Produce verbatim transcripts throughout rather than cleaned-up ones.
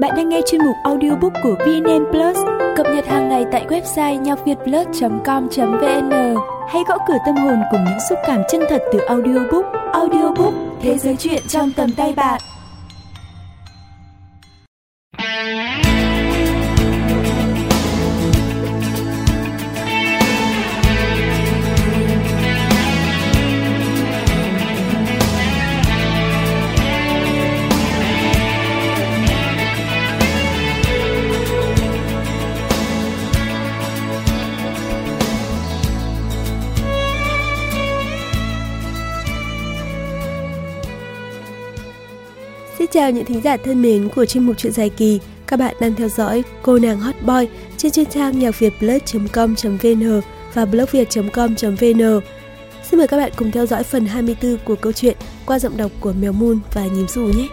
Bạn đang nghe chuyên mục audiobook của vê en en Plus, cập nhật hàng ngày tại website nhacvietplus chấm com chấm vn. Hãy gõ cửa tâm hồn cùng những xúc cảm chân thật từ audiobook. Audiobook, thế giới truyện trong tầm tay bạn. Xin chào những thính giả thân mến của chuyên mục Chuyện Dài Kỳ. Các bạn đang theo dõi Cô Nàng Hot Boy trên chuyên trang nhacvietplus chấm com chấm vn và blogviet chấm com chấm vn. Xin mời các bạn cùng theo dõi phần hai mươi tư của câu chuyện qua giọng đọc của Mèo Moon và Nhím Dù nhé.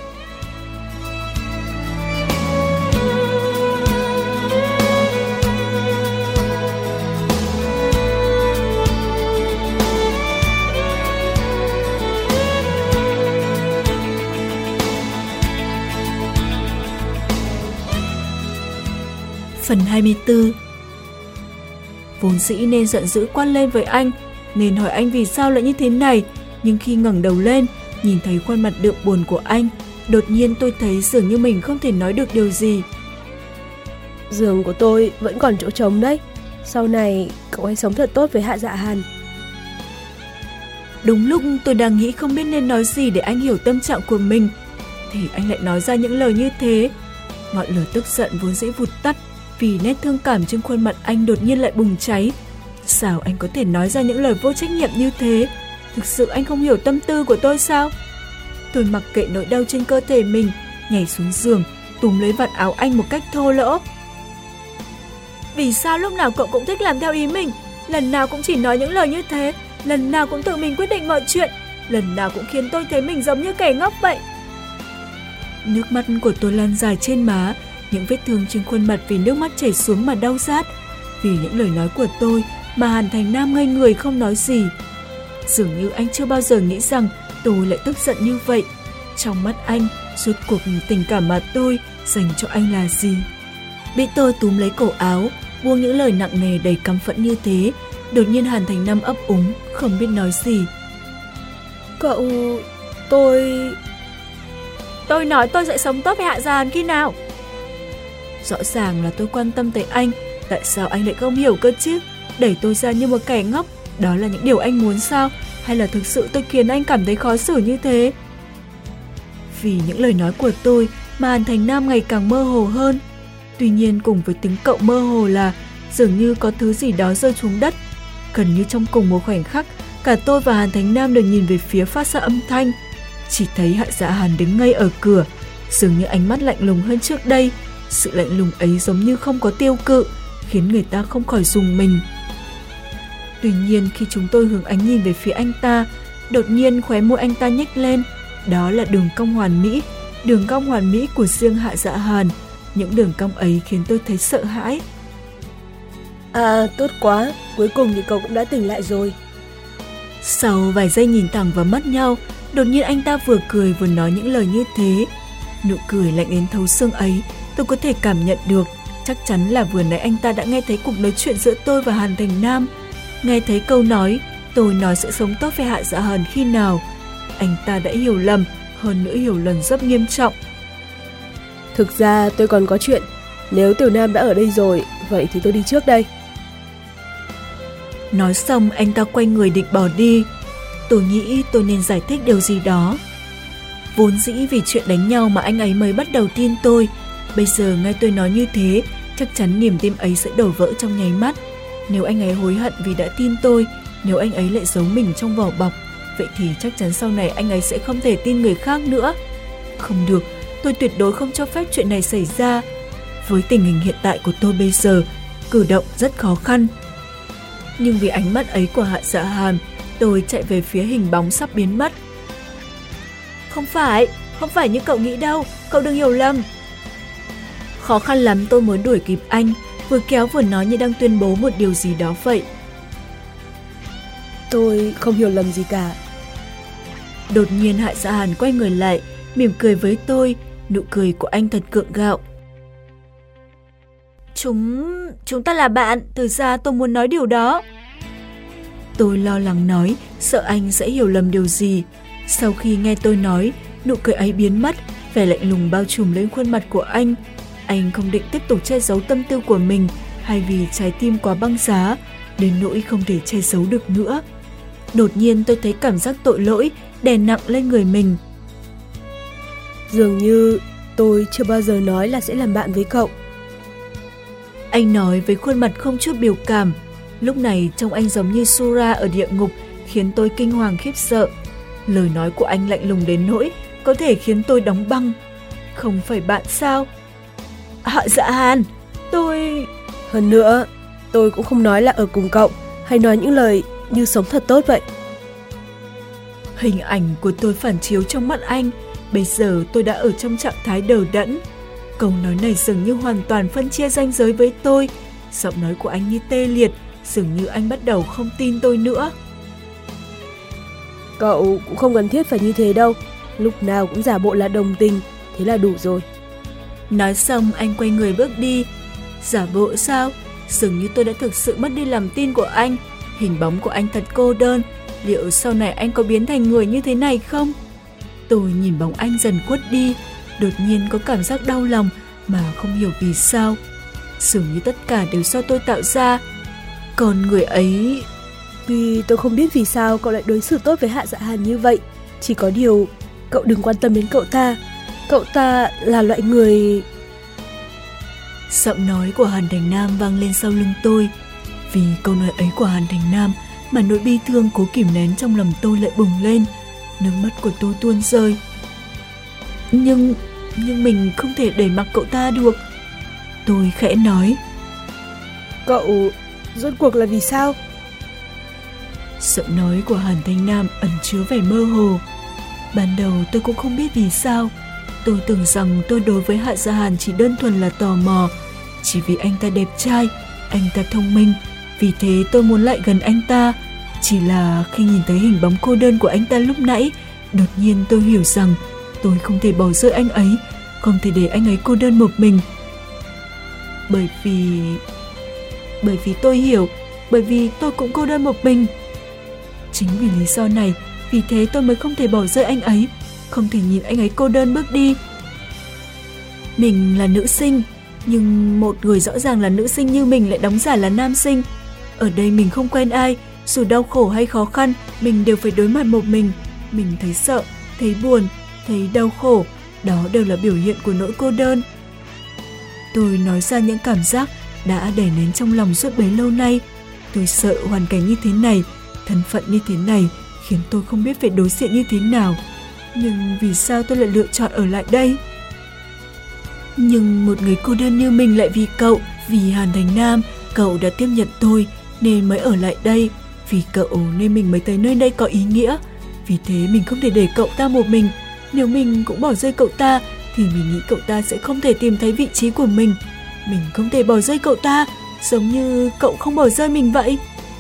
Phần hai mươi tư. Vốn dĩ nên giận dữ quát lên với anh, nên hỏi anh vì sao lại như thế này, nhưng khi ngẩng đầu lên, nhìn thấy khuôn mặt đượm buồn của anh, đột nhiên tôi thấy dường như mình không thể nói được điều gì. Giường của tôi vẫn còn chỗ trống đấy. Sau này cậu hãy sống thật tốt với Hạ Dạ Hàn. Đúng lúc tôi đang nghĩ không biết nên nói gì để anh hiểu tâm trạng của mình, thì anh lại nói ra những lời như thế. Ngọn lửa tức giận vốn dễ vụt tắt, vì nét thương cảm trên khuôn mặt anh đột nhiên lại bùng cháy. Sao anh có thể nói ra những lời vô trách nhiệm như thế? Thực sự anh không hiểu tâm tư của tôi sao? Tôi mặc kệ nỗi đau trên cơ thể mình, nhảy xuống giường, túm lấy vạt áo anh một cách thô lỗ. Vì sao lúc nào cậu cũng thích làm theo ý mình? Lần nào cũng chỉ nói những lời như thế, lần nào cũng tự mình quyết định mọi chuyện, lần nào cũng khiến tôi thấy mình giống như kẻ ngốc vậy. Nước mắt của tôi lan dài trên má, những vết thương trên khuôn mặt vì nước mắt chảy xuống mà đau rát. Vì những lời nói của tôi mà Hàn Thành Nam ngây người không nói gì. Dường như anh chưa bao giờ nghĩ rằng tôi lại tức giận như vậy. Trong mắt anh, rốt cuộc tình cảm mà tôi dành cho anh là gì? Bị tôi túm lấy cổ áo, buông những lời nặng nề đầy căm phẫn như thế, đột nhiên Hàn Thành Nam ấp úng, không biết nói gì. Cậu... tôi... Tôi nói tôi sẽ sống tốt với Hạ Dạ Hàn khi nào? Rõ ràng là tôi quan tâm tới anh, tại sao anh lại không hiểu cơ chứ? Đẩy tôi ra như một kẻ ngốc, đó là những điều anh muốn sao? Hay là thực sự tôi khiến anh cảm thấy khó xử như thế? Vì những lời nói của tôi mà Hàn Thành Nam ngày càng mơ hồ hơn. Tuy nhiên cùng với tiếng cậu mơ hồ là dường như có thứ gì đó rơi xuống đất. Gần như trong cùng một khoảnh khắc, cả tôi và Hàn Thành Nam đều nhìn về phía phát ra âm thanh. Chỉ thấy Hạ Dạ Hàn đứng ngay ở cửa, dường như ánh mắt lạnh lùng hơn trước đây. Sự lạnh lùng ấy giống như không có tiêu cự, khiến người ta không khỏi rùng mình. Tuy nhiên khi chúng tôi hướng ánh nhìn về phía anh ta, đột nhiên khóe môi anh ta nhếch lên. Đó là đường cong hoàn mỹ, đường cong hoàn mỹ của riêng Hạ Dạ Hàn. Những đường cong ấy khiến tôi thấy sợ hãi. À, tốt quá, cuối cùng thì cậu cũng đã tỉnh lại rồi. Sau vài giây nhìn thẳng vào mắt nhau, đột nhiên anh ta vừa cười vừa nói những lời như thế. Nụ cười lạnh đến thấu xương ấy, tôi có thể cảm nhận được, chắc chắn là vừa nãy anh ta đã nghe thấy cuộc nói chuyện giữa tôi và Hàn Thành Nam. Nghe thấy câu nói, tôi nói sẽ sống tốt với Hạ Dạ Hàn khi nào. Anh ta đã hiểu lầm, hơn nữa hiểu lầm rất nghiêm trọng. Thực ra tôi còn có chuyện, nếu Tiểu Nam đã ở đây rồi, vậy thì tôi đi trước đây. Nói xong anh ta quay người định bỏ đi. Tôi nghĩ tôi nên giải thích điều gì đó. Vốn dĩ vì chuyện đánh nhau mà anh ấy mới bắt đầu tin tôi. Bây giờ nghe tôi nói như thế, chắc chắn niềm tin ấy sẽ đổ vỡ trong nháy mắt. Nếu anh ấy hối hận vì đã tin tôi, nếu anh ấy lại giấu mình trong vỏ bọc, vậy thì chắc chắn sau này anh ấy sẽ không thể tin người khác nữa. Không được, tôi tuyệt đối không cho phép chuyện này xảy ra. Với tình hình hiện tại của tôi bây giờ, cử động rất khó khăn. Nhưng vì ánh mắt ấy của Hạ Dạ Hàn, tôi chạy về phía hình bóng sắp biến mất. Không phải, không phải như cậu nghĩ đâu, cậu đừng hiểu lầm. Khó khăn lắm tôi mới đuổi kịp anh, vừa kéo vừa nói như đang tuyên bố một điều gì đó vậy. Tôi không hiểu lầm gì cả. Đột nhiên Hạ Dạ Hàn quay người lại, mỉm cười với tôi, Nụ cười của anh thật gượng gạo. Chúng... chúng ta là bạn, từ xa tôi muốn nói điều đó. Tôi lo lắng nói, sợ anh sẽ hiểu lầm điều gì. Sau khi nghe tôi nói, nụ cười ấy biến mất, vẻ lạnh lùng bao trùm lên khuôn mặt của anh. Anh không định tiếp tục che giấu tâm tư của mình, hay vì trái tim quá băng giá, đến nỗi không thể che giấu được nữa. Đột nhiên tôi thấy cảm giác tội lỗi đè nặng lên người mình. Dường như tôi chưa bao giờ nói là sẽ làm bạn với cậu. Anh nói với khuôn mặt không chút biểu cảm. Lúc này trông anh giống như Sura ở địa ngục, khiến tôi kinh hoàng khiếp sợ. Lời nói của anh lạnh lùng đến nỗi có thể khiến tôi đóng băng. Không phải bạn sao? Hạ Dạ Hàn, tôi... Hơn nữa, tôi cũng không nói là ở cùng cậu, hay nói những lời như sống thật tốt vậy. Hình ảnh của tôi phản chiếu trong mắt anh. Bây giờ tôi đã ở trong trạng thái đờ đẫn. Câu nói này dường như hoàn toàn phân chia ranh giới với tôi. Giọng nói của anh như tê liệt, dường như anh bắt đầu không tin tôi nữa. Cậu cũng không cần thiết phải như thế đâu. Lúc nào cũng giả bộ là đồng tình, thế là đủ rồi. Nói xong anh quay người bước đi. Giả bộ sao? Dường như tôi đã thực sự mất đi lòng tin của anh. Hình bóng của anh thật cô đơn. Liệu sau này anh có biến thành người như thế này không? Tôi nhìn bóng anh dần khuất đi, đột nhiên có cảm giác đau lòng mà không hiểu vì sao. Dường như tất cả đều do tôi tạo ra. Còn người ấy... Tuy tôi không biết vì sao cậu lại đối xử tốt với Hạ Dạ Hàn như vậy. Chỉ có điều, cậu đừng quan tâm đến cậu ta. Cậu ta là loại người... Giọng nói của Hàn Thành Nam vang lên sau lưng tôi. Vì câu nói ấy của Hàn Thành Nam mà nỗi bi thương cố kìm nén trong lòng tôi lại bùng lên. Nước mắt của tôi tuôn rơi. Nhưng... nhưng mình không thể để mặc cậu ta được. Tôi khẽ nói. Cậu... rốt cuộc là vì sao? Giọng nói của Hàn Thanh Nam ẩn chứa vẻ mơ hồ. Ban đầu tôi cũng không biết vì sao. Tôi tưởng rằng tôi đối với Hạ Dạ Hàn chỉ đơn thuần là tò mò. Chỉ vì anh ta đẹp trai, anh ta thông minh, vì thế tôi muốn lại gần anh ta. Chỉ là khi nhìn thấy hình bóng cô đơn của anh ta lúc nãy, đột nhiên tôi hiểu rằng tôi không thể bỏ rơi anh ấy, không thể để anh ấy cô đơn một mình. Bởi vì... Bởi vì tôi hiểu, bởi vì tôi cũng cô đơn một mình. Chính vì lý do này, vì thế tôi mới không thể bỏ rơi anh ấy, không thể nhìn anh ấy cô đơn bước đi. Mình là nữ sinh, nhưng một người rõ ràng là nữ sinh như mình lại đóng giả là nam sinh. Ở đây mình không quen ai, dù đau khổ hay khó khăn, mình đều phải đối mặt một mình. Mình thấy sợ, thấy buồn, thấy đau khổ, đó đều là biểu hiện của nỗi cô đơn. Tôi nói ra những cảm giác đã đè nén trong lòng suốt bấy lâu nay. Tôi sợ hoàn cảnh như thế này, thân phận như thế này khiến tôi không biết phải đối diện như thế nào. Nhưng vì sao tôi lại lựa chọn ở lại đây? Nhưng một người cô đơn như mình lại vì cậu, vì Hàn Thành Nam, cậu đã tiếp nhận tôi nên mới ở lại đây. Vì cậu nên mình mới tới nơi đây có ý nghĩa. Vì thế mình không thể để cậu ta một mình. Nếu mình cũng bỏ rơi cậu ta thì mình nghĩ cậu ta sẽ không thể tìm thấy vị trí của mình. Mình không thể bỏ rơi cậu ta, giống như cậu không bỏ rơi mình vậy.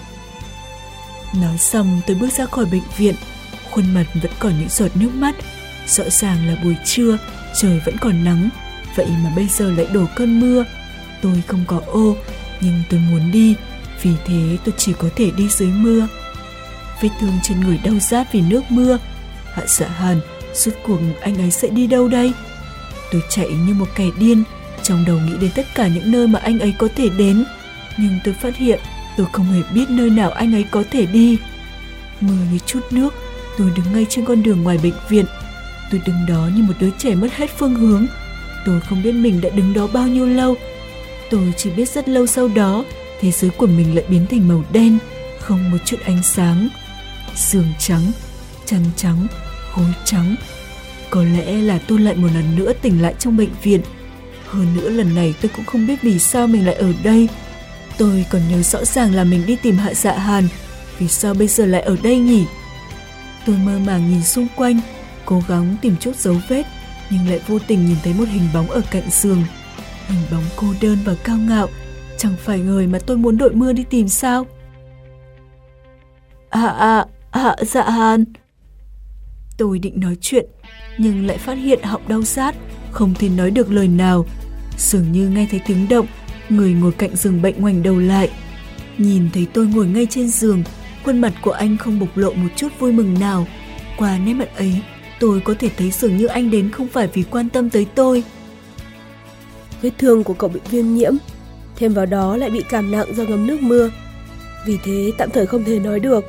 Nói xong tôi bước ra khỏi bệnh viện. Khuôn mặt vẫn còn những giọt nước mắt. Rõ ràng là buổi trưa, trời vẫn còn nắng, vậy mà bây giờ lại đổ cơn mưa. Tôi không có ô, nhưng tôi muốn đi, vì thế tôi chỉ có thể đi dưới mưa. Vết thương trên người đau rát vì nước mưa. Hạ Dạ Hàn, rốt cuộc anh ấy sẽ đi đâu đây? Tôi chạy như một kẻ điên, trong đầu nghĩ đến tất cả những nơi mà anh ấy có thể đến. Nhưng tôi phát hiện tôi không hề biết nơi nào anh ấy có thể đi. Mưa như chút nước, tôi đứng ngay trên con đường ngoài bệnh viện. Tôi đứng đó như một đứa trẻ mất hết phương hướng. Tôi không biết mình đã đứng đó bao nhiêu lâu. Tôi chỉ biết rất lâu sau đó, thế giới của mình lại biến thành màu đen, không một chút ánh sáng. Giường trắng, chăn trắng, gối trắng. Có lẽ là tôi lại một lần nữa tỉnh lại trong bệnh viện. Hơn nữa lần này tôi cũng không biết vì sao mình lại ở đây. Tôi còn nhớ rõ ràng là mình đi tìm Hạ Dạ Hàn. Vì sao bây giờ lại ở đây nhỉ? Tôi mơ màng nhìn xung quanh, cố gắng tìm chút dấu vết, nhưng lại vô tình nhìn thấy một hình bóng ở cạnh giường. Hình bóng cô đơn và cao ngạo, chẳng phải người mà tôi muốn đội mưa đi tìm sao? Hạ à, Hạ Dạ Hàn. Tôi định nói chuyện, nhưng lại phát hiện họng đau rát, không thể nói được lời nào. Dường như nghe thấy tiếng động, người ngồi cạnh giường bệnh ngoảnh đầu lại. Nhìn thấy tôi ngồi ngay trên giường, khuôn mặt của anh không bộc lộ một chút vui mừng nào. Qua nét mặt ấy, tôi có thể thấy dường như anh đến không phải vì quan tâm tới tôi. Vết thương của cậu bị viêm nhiễm, thêm vào đó lại bị cảm nặng do ngấm nước mưa. Vì thế tạm thời không thể nói được.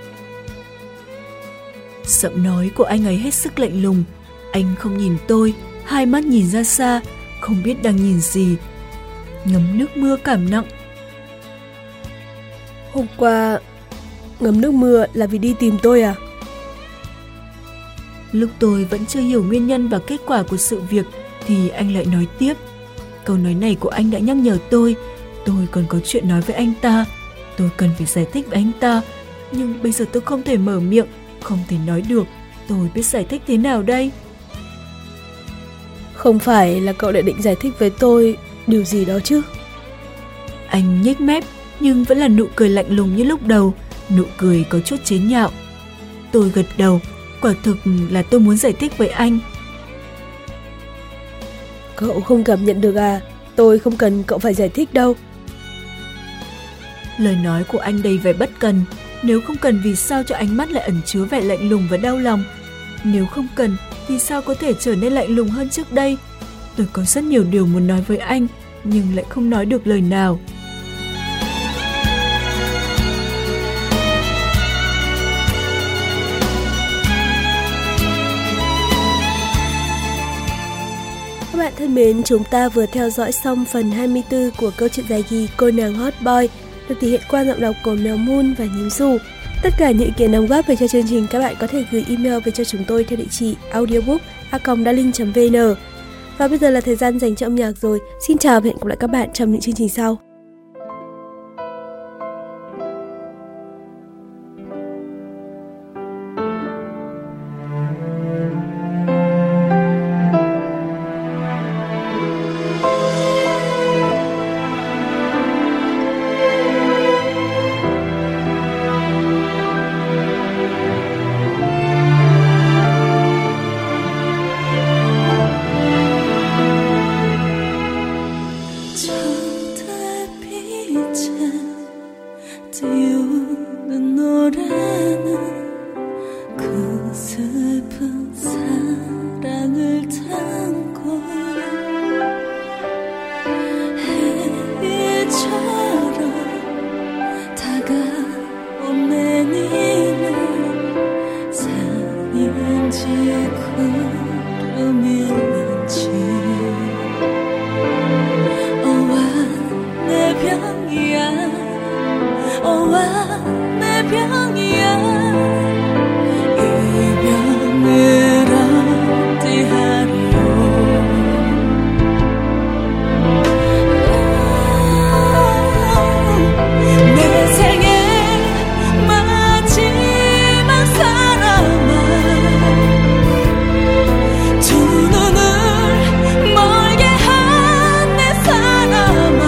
Giọng nói của anh ấy hết sức lạnh lùng. Anh không nhìn tôi, hai mắt nhìn ra xa, không biết đang nhìn gì. Ngấm nước mưa cảm nặng. Hôm qua ngấm nước mưa là vì đi tìm tôi à? Lúc tôi vẫn chưa hiểu nguyên nhân và kết quả của sự việc thì anh lại nói tiếp. Câu nói này của anh đã nhắc nhở tôi. Tôi còn có chuyện nói với anh ta. Tôi cần phải giải thích với anh ta. Nhưng bây giờ tôi không thể mở miệng, không thể nói được. Tôi biết giải thích thế nào đây? Không phải là cậu lại định giải thích với tôi điều gì đó chứ? Anh nhếch mép nhưng vẫn là nụ cười lạnh lùng như lúc đầu. Nụ cười có chút chế nhạo. Tôi gật đầu. Quả thực là tôi muốn giải thích với anh. Cậu không cảm nhận được à? Tôi không cần cậu phải giải thích đâu. Lời nói của anh đầy vẻ bất cần. Nếu không cần vì sao cho ánh mắt lại ẩn chứa vẻ lạnh lùng và đau lòng? Nếu không cần thì sao có thể trở nên lạnh lùng hơn trước đây? Tôi có rất nhiều điều muốn nói với anh, nhưng lại không nói được lời nào. Các bạn thân mến, chúng ta vừa theo dõi xong phần hai mươi tư của câu chuyện dài kỳ Cô nàng hot boy, được thể hiện qua giọng đọc của Mèo Moon và Nhím Dù. Tất cả những ý kiến đóng góp về cho chương trình các bạn có thể gửi email về cho chúng tôi theo địa chỉ audiobook a còng darling chấm vn. Và bây giờ là thời gian dành cho âm nhạc rồi. Xin chào và hẹn gặp lại các bạn trong những chương trình sau.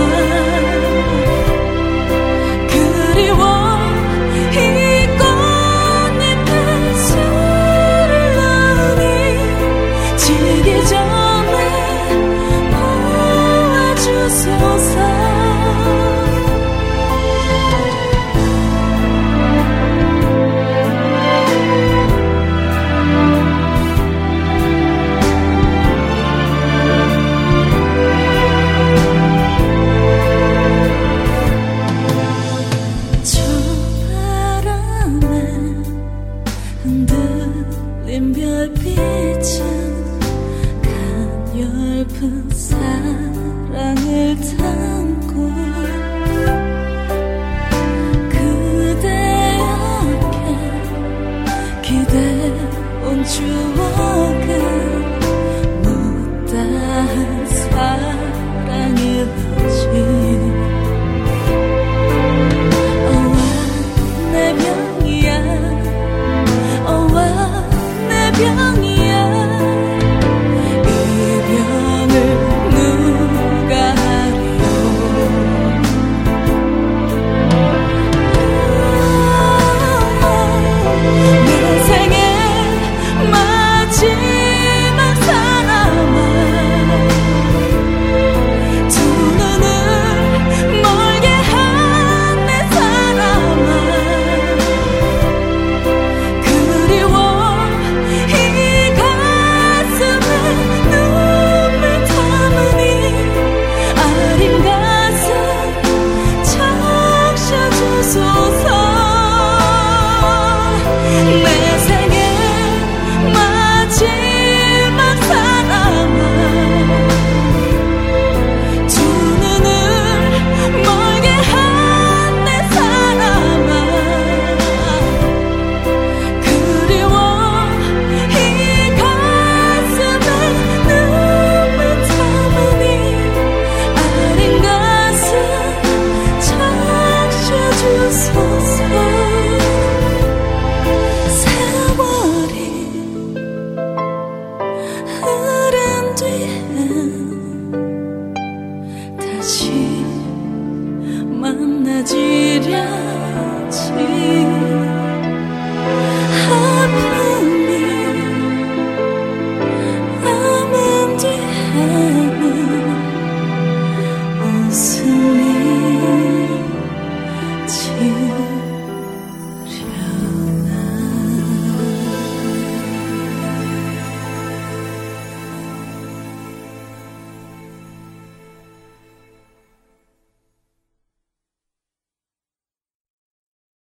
그리워 잊고 nhớ